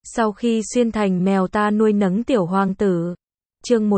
Sau khi xuyên thành mèo ta nuôi nấng tiểu hoàng tử. Chương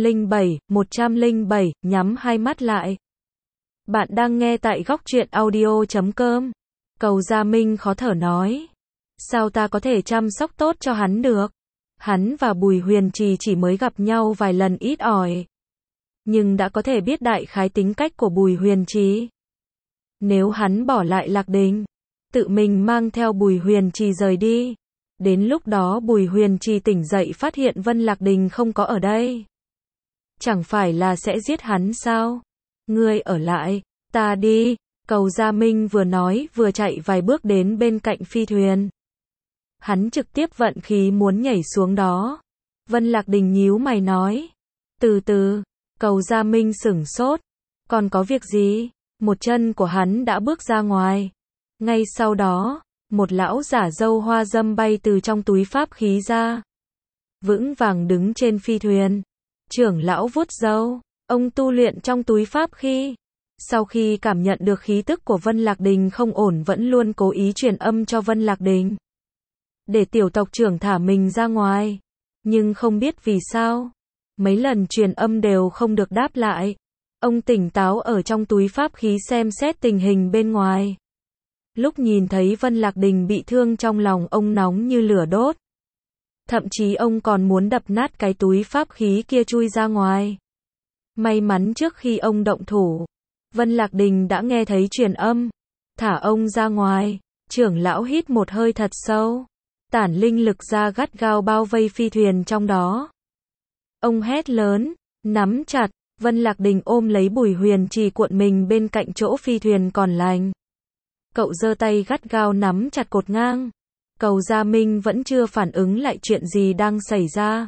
107, nhắm hai mắt lại. Bạn đang nghe tại góc truyện audio.com. Cầu Gia Minh khó thở nói. Sao ta có thể chăm sóc tốt cho hắn được? Hắn và Bùi Huyền Trì chỉ mới gặp nhau vài lần ít ỏi. Nhưng đã có thể biết đại khái tính cách của Bùi Huyền Trì. Nếu hắn bỏ lại Lạc Đình, tự mình mang theo Bùi Huyền Trì rời đi. Đến lúc đó Bùi Huyền Trì tỉnh dậy phát hiện Vân Lạc Đình không có ở đây. Chẳng phải là sẽ giết hắn sao? Ngươi ở lại, ta đi. Cầu Gia Minh vừa nói vừa chạy vài bước đến bên cạnh phi thuyền. Hắn trực tiếp vận khí muốn nhảy xuống đó. Vân Lạc Đình nhíu mày nói. Từ từ, Cầu Gia Minh sửng sốt. Còn có việc gì? Một chân của hắn đã bước ra ngoài. Ngay sau đó, một lão giả râu hoa râm bay từ trong túi pháp khí ra. Vững vàng đứng trên phi thuyền. Trưởng lão vuốt râu, ông tu luyện trong túi pháp khí. Sau khi cảm nhận được khí tức của Vân Lạc Đình không ổn vẫn luôn cố ý truyền âm cho Vân Lạc Đình. Để tiểu tộc trưởng thả mình ra ngoài. Nhưng không biết vì sao. Mấy lần truyền âm đều không được đáp lại. Ông tỉnh táo ở trong túi pháp khí xem xét tình hình bên ngoài. Lúc nhìn thấy Vân Lạc Đình bị thương trong lòng ông nóng như lửa đốt. Thậm chí ông còn muốn đập nát cái túi pháp khí kia chui ra ngoài. May mắn trước khi ông động thủ, Vân Lạc Đình đã nghe thấy truyền âm. Thả ông ra ngoài. Trưởng lão hít một hơi thật sâu. Tản linh lực ra gắt gao bao vây phi thuyền trong đó. Ông hét lớn, nắm chặt. Vân Lạc Đình ôm lấy Bùi Huyền Trì cuộn mình bên cạnh chỗ phi thuyền còn lành. Cậu giơ tay gắt gao nắm chặt cột ngang. Cầu Gia Minh vẫn chưa phản ứng lại chuyện gì đang xảy ra.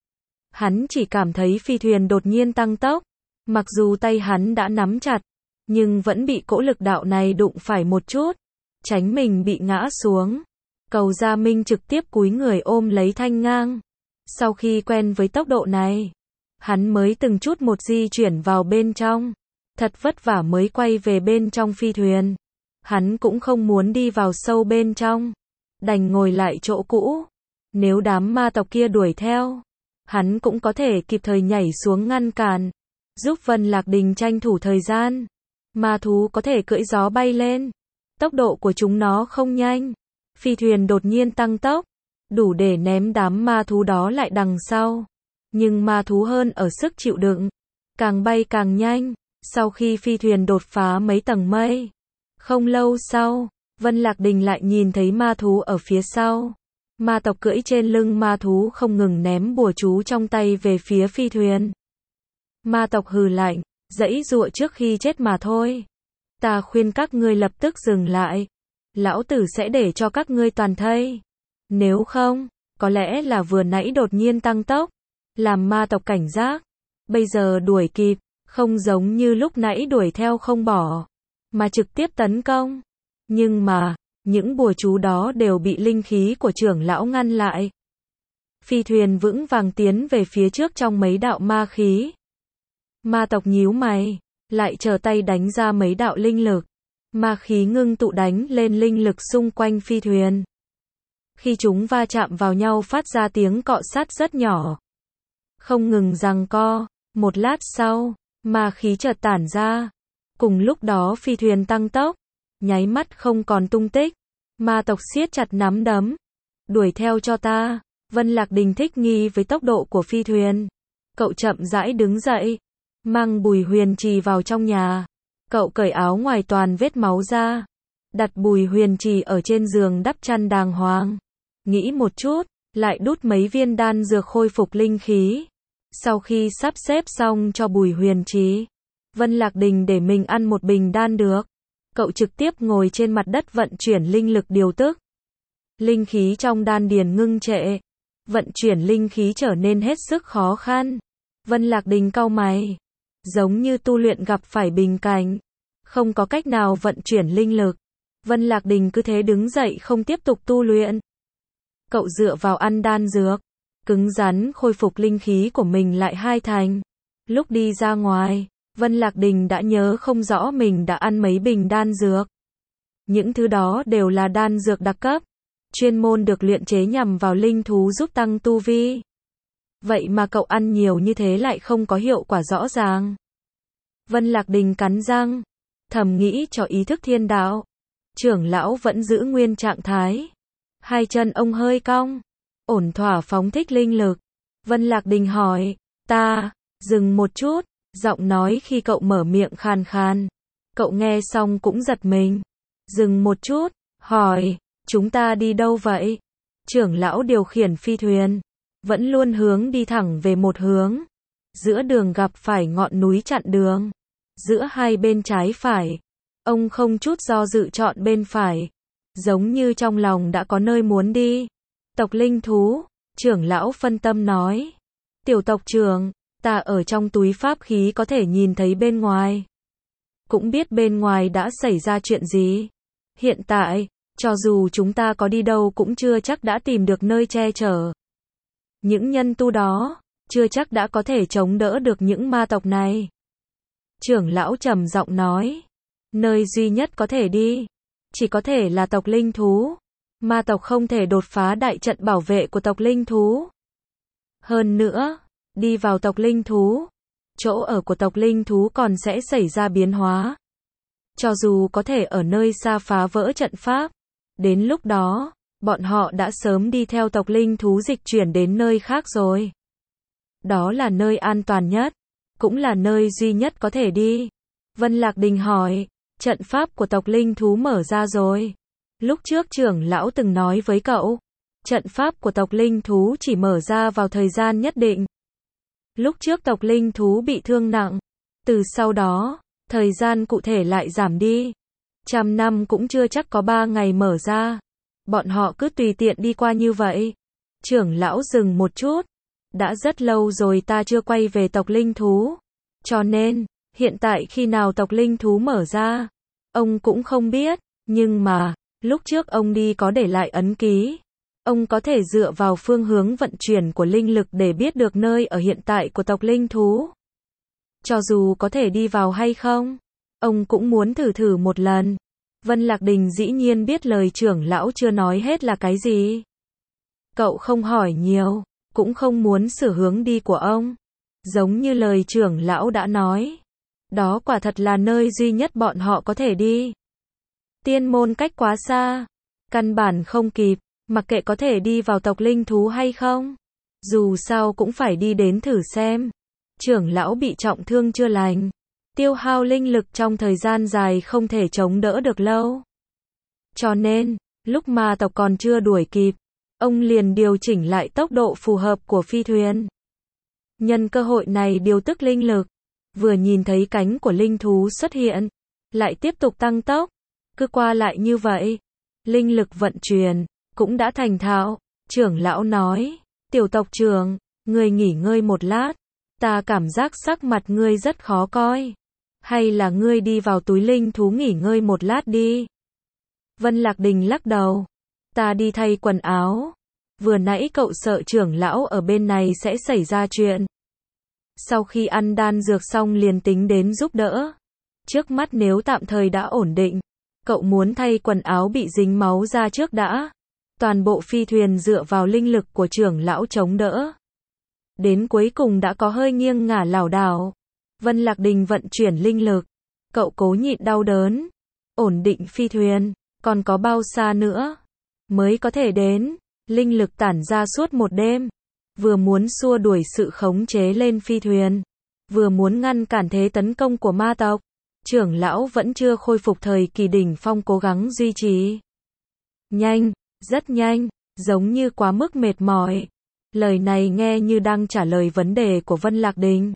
Hắn chỉ cảm thấy phi thuyền đột nhiên tăng tốc. Mặc dù tay hắn đã nắm chặt, nhưng vẫn bị cỗ lực đạo này đụng phải một chút. Tránh mình bị ngã xuống. Cầu Gia Minh trực tiếp cúi người ôm lấy thanh ngang. Sau khi quen với tốc độ này, hắn mới từng chút một di chuyển vào bên trong. Thật vất vả mới quay về bên trong phi thuyền. Hắn cũng không muốn đi vào sâu bên trong. Đành ngồi lại chỗ cũ. Nếu đám ma tộc kia đuổi theo, hắn cũng có thể kịp thời nhảy xuống ngăn cản. Giúp Vân Lạc Đình tranh thủ thời gian. Ma thú có thể cưỡi gió bay lên. Tốc độ của chúng nó không nhanh. Phi thuyền đột nhiên tăng tốc. Đủ để ném đám ma thú đó lại đằng sau. Nhưng ma thú hơn ở sức chịu đựng. Càng bay càng nhanh. Sau khi phi thuyền đột phá mấy tầng mây. Không lâu sau, Vân Lạc Đình lại nhìn thấy ma thú ở phía sau. Ma tộc cưỡi trên lưng ma thú không ngừng ném bùa chú trong tay về phía phi thuyền. Ma tộc hừ lạnh, giãy giụa trước khi chết mà thôi. Ta khuyên các ngươi lập tức dừng lại. Lão tử sẽ để cho các ngươi toàn thây. Nếu không, có lẽ là vừa nãy đột nhiên tăng tốc, làm ma tộc cảnh giác. Bây giờ đuổi kịp, không giống như lúc nãy đuổi theo không bỏ, mà trực tiếp tấn công. Nhưng mà, những bùa chú đó đều bị linh khí của trưởng lão ngăn lại. Phi thuyền vững vàng tiến về phía trước trong mấy đạo ma khí. Ma tộc nhíu mày, lại trở tay đánh ra mấy đạo linh lực. Ma khí ngưng tụ đánh lên linh lực xung quanh phi thuyền. Khi chúng va chạm vào nhau phát ra tiếng cọ sát rất nhỏ. Không ngừng giằng co, một lát sau, ma khí chợt tản ra. Cùng lúc đó phi thuyền tăng tốc, nháy mắt không còn tung tích. Ma tộc siết chặt nắm đấm. Đuổi theo cho ta. Vân Lạc Đình thích nghi với tốc độ của phi thuyền. Cậu chậm rãi đứng dậy, mang Bùi Huyền Trì vào trong nhà. Cậu cởi áo ngoài toàn vết máu ra. Đặt Bùi Huyền Trì ở trên giường đắp chăn đàng hoàng. Nghĩ một chút, lại đút mấy viên đan dược khôi phục linh khí. Sau khi sắp xếp xong cho Bùi Huyền Trì, Vân Lạc Đình để mình ăn một bình đan được. Cậu trực tiếp ngồi trên mặt đất vận chuyển linh lực điều tức. Linh khí trong đan điền ngưng trệ. Vận chuyển linh khí trở nên hết sức khó khăn. Vân Lạc Đình cau mày. Giống như tu luyện gặp phải bình cảnh. Không có cách nào vận chuyển linh lực. Vân Lạc Đình cứ thế đứng dậy không tiếp tục tu luyện. Cậu dựa vào ăn đan dược. Cứng rắn khôi phục linh khí của mình lại hai thành. Lúc đi ra ngoài, Vân Lạc Đình đã nhớ không rõ mình đã ăn mấy bình đan dược. Những thứ đó đều là đan dược đặc cấp. chuyên môn được luyện chế nhằm vào linh thú giúp tăng tu vi. Vậy mà cậu ăn nhiều như thế lại không có hiệu quả rõ ràng. Vân Lạc Đình cắn răng, thầm nghĩ cho ý thức thiên đạo. Trưởng lão vẫn giữ nguyên trạng thái. Hai chân ông hơi cong, ổn thỏa phóng thích linh lực. Vân Lạc Đình hỏi, dừng một chút, giọng nói khi cậu mở miệng khàn khàn. Cậu nghe xong cũng giật mình. Dừng một chút, hỏi, chúng ta đi đâu vậy? Trưởng lão điều khiển phi thuyền, vẫn luôn hướng đi thẳng về một hướng. Giữa đường gặp phải ngọn núi chặn đường. Giữa hai bên trái phải, ông không chút do dự chọn bên phải. Giống như trong lòng đã có nơi muốn đi. Tộc linh thú, trưởng lão phân tâm nói. Tiểu tộc trưởng, ta ở trong túi pháp khí có thể nhìn thấy bên ngoài. Cũng biết bên ngoài đã xảy ra chuyện gì. Hiện tại, cho dù chúng ta có đi đâu cũng chưa chắc đã tìm được nơi che chở. Những nhân tu đó, chưa chắc đã có thể chống đỡ được những ma tộc này. Trưởng lão trầm giọng nói, nơi duy nhất có thể đi, chỉ có thể là tộc linh thú. Ma tộc không thể đột phá đại trận bảo vệ của tộc linh thú. Hơn nữa, đi vào tộc linh thú, chỗ ở của tộc linh thú còn sẽ xảy ra biến hóa. Cho dù có thể ở nơi xa phá vỡ trận pháp, đến lúc đó, bọn họ đã sớm đi theo tộc linh thú dịch chuyển đến nơi khác rồi. Đó là nơi an toàn nhất, cũng là nơi duy nhất có thể đi. Vân Lạc Đình hỏi, trận pháp của tộc linh thú mở ra rồi. Lúc trước trưởng lão từng nói với cậu, trận pháp của tộc linh thú chỉ mở ra vào thời gian nhất định. Lúc trước tộc linh thú bị thương nặng, từ sau đó, thời gian cụ thể lại giảm đi. 100 năm cũng chưa chắc có 3 ngày mở ra. Bọn họ cứ tùy tiện đi qua như vậy. Trưởng lão dừng một chút. Đã rất lâu rồi ta chưa quay về tộc linh thú. Cho nên, hiện tại khi nào tộc linh thú mở ra, ông cũng không biết. Nhưng mà, lúc trước ông đi có để lại ấn ký. Ông có thể dựa vào phương hướng vận chuyển của linh lực để biết được nơi ở hiện tại của tộc linh thú. Cho dù có thể đi vào hay không, ông cũng muốn thử một lần. Vân Lạc Đình dĩ nhiên biết lời trưởng lão chưa nói hết là cái gì. Cậu không hỏi nhiều, cũng không muốn sửa hướng đi của ông. Giống như lời trưởng lão đã nói. Đó quả thật là nơi duy nhất bọn họ có thể đi. Tiên môn cách quá xa, căn bản không kịp, mặc kệ có thể đi vào tộc linh thú hay không. Dù sao cũng phải đi đến thử xem. Trưởng lão bị trọng thương chưa lành. Tiêu hao linh lực trong thời gian dài không thể chống đỡ được lâu. Cho nên, lúc ma tộc còn chưa đuổi kịp, ông liền điều chỉnh lại tốc độ phù hợp của phi thuyền. Nhân cơ hội này điều tức linh lực, vừa nhìn thấy cánh của linh thú xuất hiện, lại tiếp tục tăng tốc, cứ qua lại như vậy. Linh lực vận chuyển, cũng đã thành thạo. Trưởng lão nói, tiểu tộc trưởng, ngươi nghỉ ngơi một lát, ta cảm giác sắc mặt ngươi rất khó coi. Hay là ngươi đi vào túi linh thú nghỉ ngơi một lát đi. Vân Lạc Đình lắc đầu. Ta đi thay quần áo. Vừa nãy cậu sợ trưởng lão ở bên này sẽ xảy ra chuyện. Sau khi ăn đan dược xong liền tính đến giúp đỡ. Trước mắt nếu tạm thời đã ổn định, cậu muốn thay quần áo bị dính máu ra trước đã. Toàn bộ phi thuyền dựa vào linh lực của trưởng lão chống đỡ. Đến cuối cùng đã có hơi nghiêng ngả lảo đảo. Vân Lạc Đình vận chuyển linh lực. Cậu cố nhịn đau đớn. Ổn định phi thuyền. Còn có bao xa nữa mới có thể đến. Linh lực tản ra suốt một đêm. Vừa muốn xua đuổi sự khống chế lên phi thuyền. Vừa muốn ngăn cản thế tấn công của ma tộc. Trưởng lão vẫn chưa khôi phục thời kỳ đỉnh phong cố gắng duy trì. Nhanh, rất nhanh, giống như quá mức mệt mỏi. Lời này nghe như đang trả lời vấn đề của Vân Lạc Đình.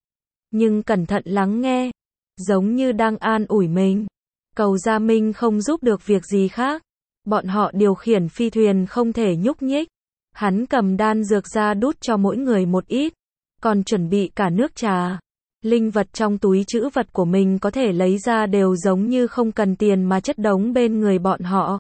Nhưng cẩn thận lắng nghe, giống như đang an ủi mình. Cầu Gia Minh không giúp được việc gì khác. Bọn họ điều khiển phi thuyền không thể nhúc nhích. Hắn cầm đan dược ra đút cho mỗi người một ít, còn chuẩn bị cả nước trà. Linh vật trong túi trữ vật của mình có thể lấy ra đều giống như không cần tiền mà chất đống bên người bọn họ.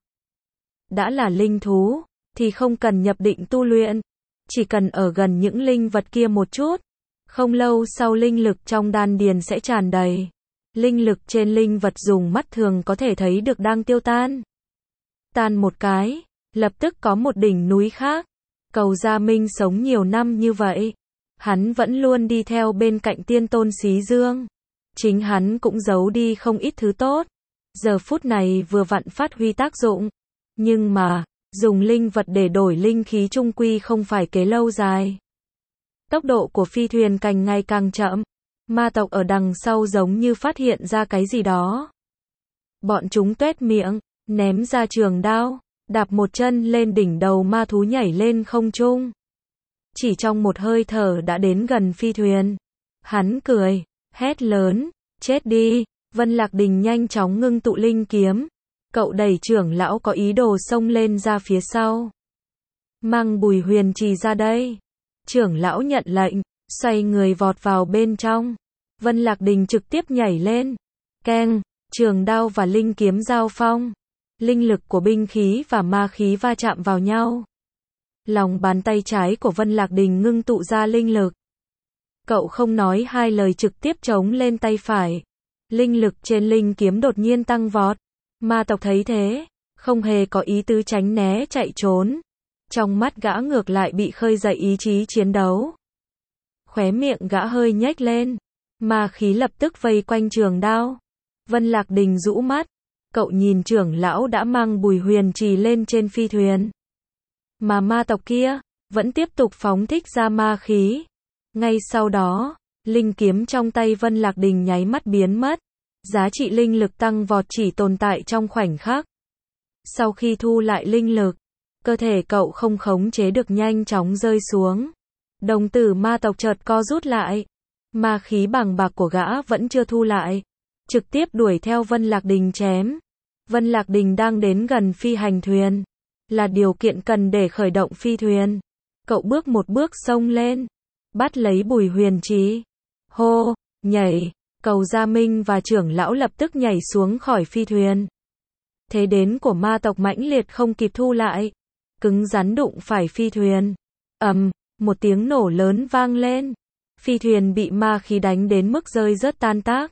Đã là linh thú, thì không cần nhập định tu luyện. Chỉ cần ở gần những linh vật kia một chút. Không lâu sau linh lực trong đan điền sẽ tràn đầy. Linh lực trên linh vật dùng mắt thường có thể thấy được đang tiêu tan. Tan một cái, lập tức có một đỉnh núi khác. Cầu Gia Minh sống nhiều năm như vậy, hắn vẫn luôn đi theo bên cạnh tiên tôn Xí Dương. Chính hắn cũng giấu đi không ít thứ tốt. Giờ phút này vừa vặn phát huy tác dụng. Nhưng mà, dùng linh vật để đổi linh khí chung quy không phải kế lâu dài. Tốc độ của phi thuyền càng ngày càng chậm. Ma tộc ở đằng sau giống như phát hiện ra cái gì đó. Bọn chúng tuét miệng, ném ra trường đao, đạp một chân lên đỉnh đầu ma thú nhảy lên không trung. Chỉ trong một hơi thở đã đến gần phi thuyền. Hắn cười, hét lớn, chết đi. Vân Lạc Đình nhanh chóng ngưng tụ linh kiếm. Cậu đẩy trưởng lão có ý đồ xông lên ra phía sau. Mang Bùi Huyền Trì ra đây. Trưởng lão nhận lệnh, xoay người vọt vào bên trong. Vân Lạc Đình trực tiếp nhảy lên. Keng, trường đao và linh kiếm giao phong. Linh lực của binh khí và ma khí va chạm vào nhau. Lòng bàn tay trái của Vân Lạc Đình ngưng tụ ra linh lực. Cậu không nói hai lời trực tiếp chống lên tay phải. Linh lực trên linh kiếm đột nhiên tăng vọt. Ma tộc thấy thế, không hề có ý tứ tránh né chạy trốn. Trong mắt gã ngược lại bị khơi dậy ý chí chiến đấu. Khóe miệng gã hơi nhếch lên. Ma khí lập tức vây quanh trường đao. Vân Lạc Đình rũ mắt. Cậu nhìn trưởng lão đã mang Bùi Huyền Trì lên trên phi thuyền. Mà ma tộc kia, vẫn tiếp tục phóng thích ra ma khí. Ngay sau đó, linh kiếm trong tay Vân Lạc Đình nháy mắt biến mất. Giá trị linh lực tăng vọt chỉ tồn tại trong khoảnh khắc. Sau khi thu lại linh lực, cơ thể cậu không khống chế được nhanh chóng rơi xuống. Đồng tử ma tộc chợt co rút lại. Ma khí bàng bạc của gã vẫn chưa thu lại. Trực tiếp đuổi theo Vân Lạc Đình chém. Vân Lạc Đình đang đến gần phi hành thuyền. Là điều kiện cần để khởi động phi thuyền. Cậu bước một bước xông lên. Bắt lấy Bùi Huyền Trì. Hô, nhảy. Cầu Gia Minh và trưởng lão lập tức nhảy xuống khỏi phi thuyền. Thế đến của ma tộc mãnh liệt không kịp thu lại. Cứng rắn đụng phải phi thuyền. Một tiếng nổ lớn vang lên. Phi thuyền bị ma khí đánh đến mức rơi rớt tan tác.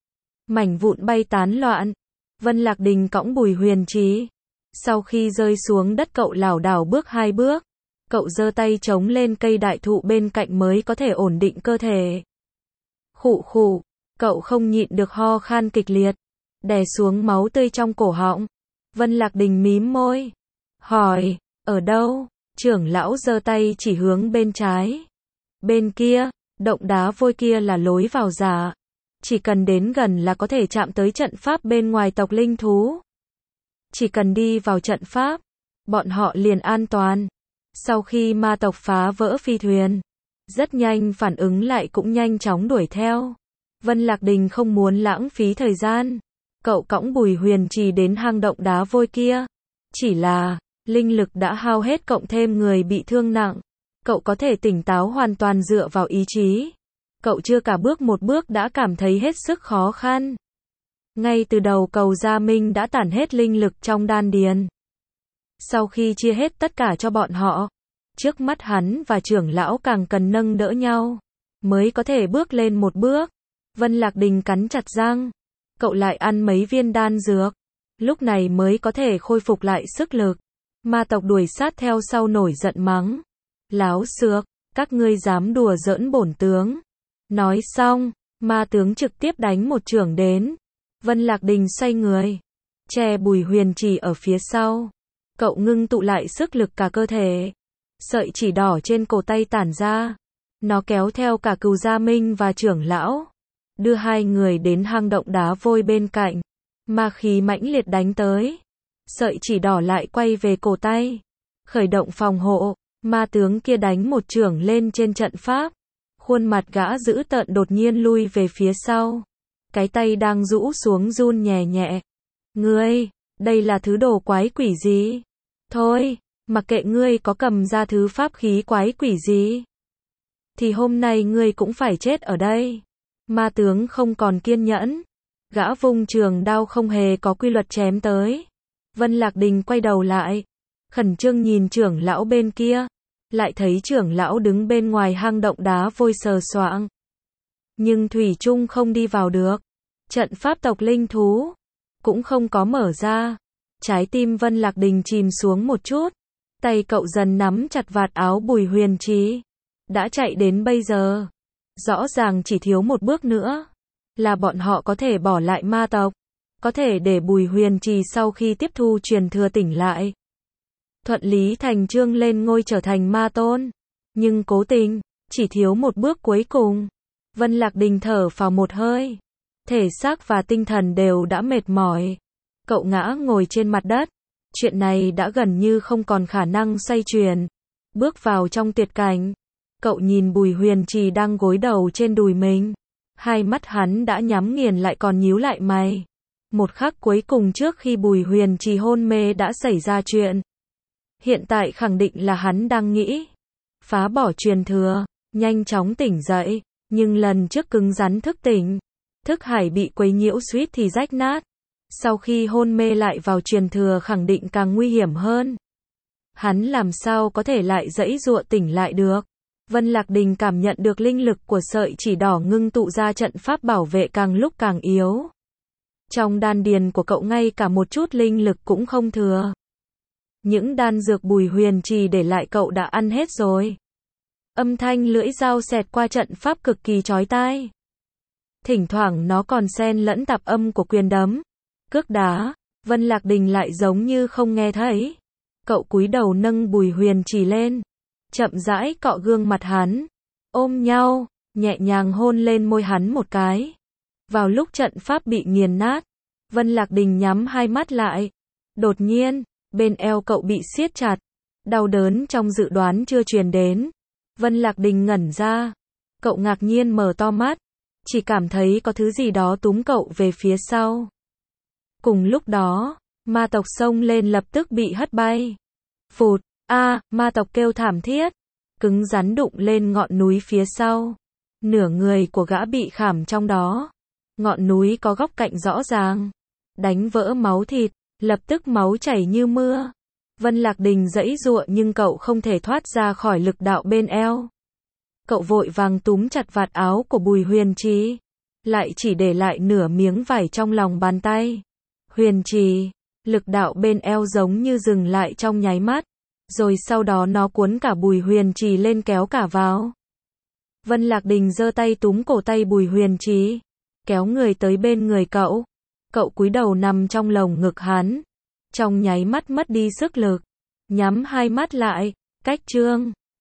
Mảnh vụn bay tán loạn. Vân Lạc Đình cõng Bùi Huyền Trì. Sau khi rơi xuống đất cậu lảo đảo bước 2 bước. Cậu giơ tay chống lên cây đại thụ bên cạnh mới có thể ổn định cơ thể. Khụ khụ, cậu không nhịn được ho khan kịch liệt. Đè xuống máu tươi trong cổ họng. Vân Lạc Đình mím môi. Hỏi, ở đâu? Trưởng lão giơ tay chỉ hướng bên trái. Bên kia, động đá vôi kia là lối vào giả. Chỉ cần đến gần là có thể chạm tới trận pháp bên ngoài tộc linh thú. Chỉ cần đi vào trận pháp, bọn họ liền an toàn. Sau khi ma tộc phá vỡ phi thuyền, rất nhanh phản ứng lại cũng nhanh chóng đuổi theo. Vân Lạc Đình không muốn lãng phí thời gian. Cậu cõng Bùi Huyền Trì đến hang động đá vôi kia. Chỉ là, linh lực đã hao hết cộng thêm người bị thương nặng. Cậu có thể tỉnh táo hoàn toàn dựa vào ý chí. Cậu chưa cả bước một bước đã cảm thấy hết sức khó khăn. Ngay từ đầu Cầu Gia Minh đã tản hết linh lực trong đan điền. Sau khi chia hết tất cả cho bọn họ, trước mắt hắn và trưởng lão càng cần nâng đỡ nhau, mới có thể bước lên một bước. Vân Lạc Đình cắn chặt răng. Cậu lại ăn mấy viên đan dược. Lúc này mới có thể khôi phục lại sức lực. Ma tộc đuổi sát theo sau nổi giận mắng. Láo xược, các ngươi dám đùa giỡn bổn tướng. Nói xong, ma tướng trực tiếp đánh một chưởng đến. Vân Lạc Đình xoay người, che Bùi Huyền Trì ở phía sau. Cậu ngưng tụ lại sức lực cả cơ thể. Sợi chỉ đỏ trên cổ tay tản ra. Nó kéo theo cả Cừu Gia Minh và trưởng lão. Đưa hai người đến hang động đá vôi bên cạnh. Ma khí mãnh liệt đánh tới. Sợi chỉ đỏ lại quay về cổ tay. Khởi động phòng hộ. Ma tướng kia đánh một chưởng lên trên trận pháp. Khuôn mặt gã dữ tợn đột nhiên lui về phía sau. Cái tay đang rũ xuống run nhẹ nhẹ. Ngươi, đây là thứ đồ quái quỷ gì? Thôi, mặc kệ ngươi có cầm ra thứ pháp khí quái quỷ gì, thì hôm nay ngươi cũng phải chết ở đây. Ma tướng không còn kiên nhẫn. Gã vung trường đao không hề có quy luật chém tới. Vân Lạc Đình quay đầu lại. Khẩn trương nhìn trưởng lão bên kia. Lại thấy trưởng lão đứng bên ngoài hang động đá vôi sờ soạng. Nhưng thủy chung không đi vào được. Trận pháp tộc linh thú cũng không có mở ra. Trái tim Vân Lạc Đình chìm xuống một chút. Tay cậu dần nắm chặt vạt áo Bùi Huyền Trì. Đã chạy đến bây giờ. Rõ ràng chỉ thiếu một bước nữa. Là bọn họ có thể bỏ lại ma tộc. Có thể để Bùi Huyền Trì sau khi tiếp thu truyền thừa tỉnh lại. Thuận lý thành chương lên ngôi trở thành ma tôn. Nhưng cố tình, chỉ thiếu một bước cuối cùng. Vân Lạc Đình thở phào một hơi. Thể xác và tinh thần đều đã mệt mỏi. Cậu ngã ngồi trên mặt đất. Chuyện này đã gần như không còn khả năng xoay chuyển. Bước vào trong tuyệt cảnh. Cậu nhìn Bùi Huyền Trì đang gối đầu trên đùi mình. Hai mắt hắn đã nhắm nghiền lại còn nhíu lại mày. Một khắc cuối cùng trước khi Bùi Huyền Trì hôn mê đã xảy ra chuyện. Hiện tại khẳng định là hắn đang nghĩ phá bỏ truyền thừa, nhanh chóng tỉnh dậy, nhưng lần trước cứng rắn thức tỉnh, thức hải bị quấy nhiễu suýt thì rách nát. Sau khi hôn mê lại vào truyền thừa khẳng định càng nguy hiểm hơn. Hắn làm sao có thể lại giãy giụa tỉnh lại được? Vân Lạc Đình cảm nhận được linh lực của sợi chỉ đỏ ngưng tụ ra trận pháp bảo vệ càng lúc càng yếu. Trong đan điền của cậu ngay cả một chút linh lực cũng không thừa. Những đan dược Bùi Huyền Trì để lại cậu đã ăn hết rồi. Âm thanh lưỡi dao xẹt qua trận pháp cực kỳ chói tai. Thỉnh thoảng nó còn xen lẫn tạp âm của quyền đấm, cước đá. Vân Lạc Đình lại giống như không nghe thấy. Cậu cúi đầu nâng Bùi Huyền Trì lên, chậm rãi cọ gương mặt hắn, ôm nhau, nhẹ nhàng hôn lên môi hắn một cái. Vào lúc trận pháp bị nghiền nát, Vân Lạc Đình nhắm hai mắt lại. Đột nhiên, bên eo cậu bị siết chặt. Đau đớn trong dự đoán chưa truyền đến. Vân Lạc Đình ngẩn ra. Cậu ngạc nhiên mở to mắt. Chỉ cảm thấy có thứ gì đó túm cậu về phía sau. Cùng lúc đó, ma tộc xông lên lập tức bị hất bay. Phụt, ma tộc kêu thảm thiết. Cứng rắn đụng lên ngọn núi phía sau. Nửa người của gã bị khảm trong đó. Ngọn núi có góc cạnh rõ ràng. Đánh vỡ máu thịt. Lập tức máu chảy như mưa. Vân Lạc Đình giãy giụa nhưng cậu không thể thoát ra khỏi lực đạo bên eo. Cậu vội vàng túm chặt vạt áo của Bùi Huyền Trì. Lại chỉ để lại nửa miếng vải trong lòng bàn tay. Huyền Trì, lực đạo bên eo giống như dừng lại trong nháy mắt. Rồi sau đó nó cuốn cả Bùi Huyền Trì lên kéo cả vào. Vân Lạc Đình giơ tay túm cổ tay Bùi Huyền Trì. Kéo người tới bên người cậu. Cậu cúi đầu nằm trong lồng ngực hắn. Trong nháy mắt mất đi sức lực. Nhắm hai mắt lại. Cách chương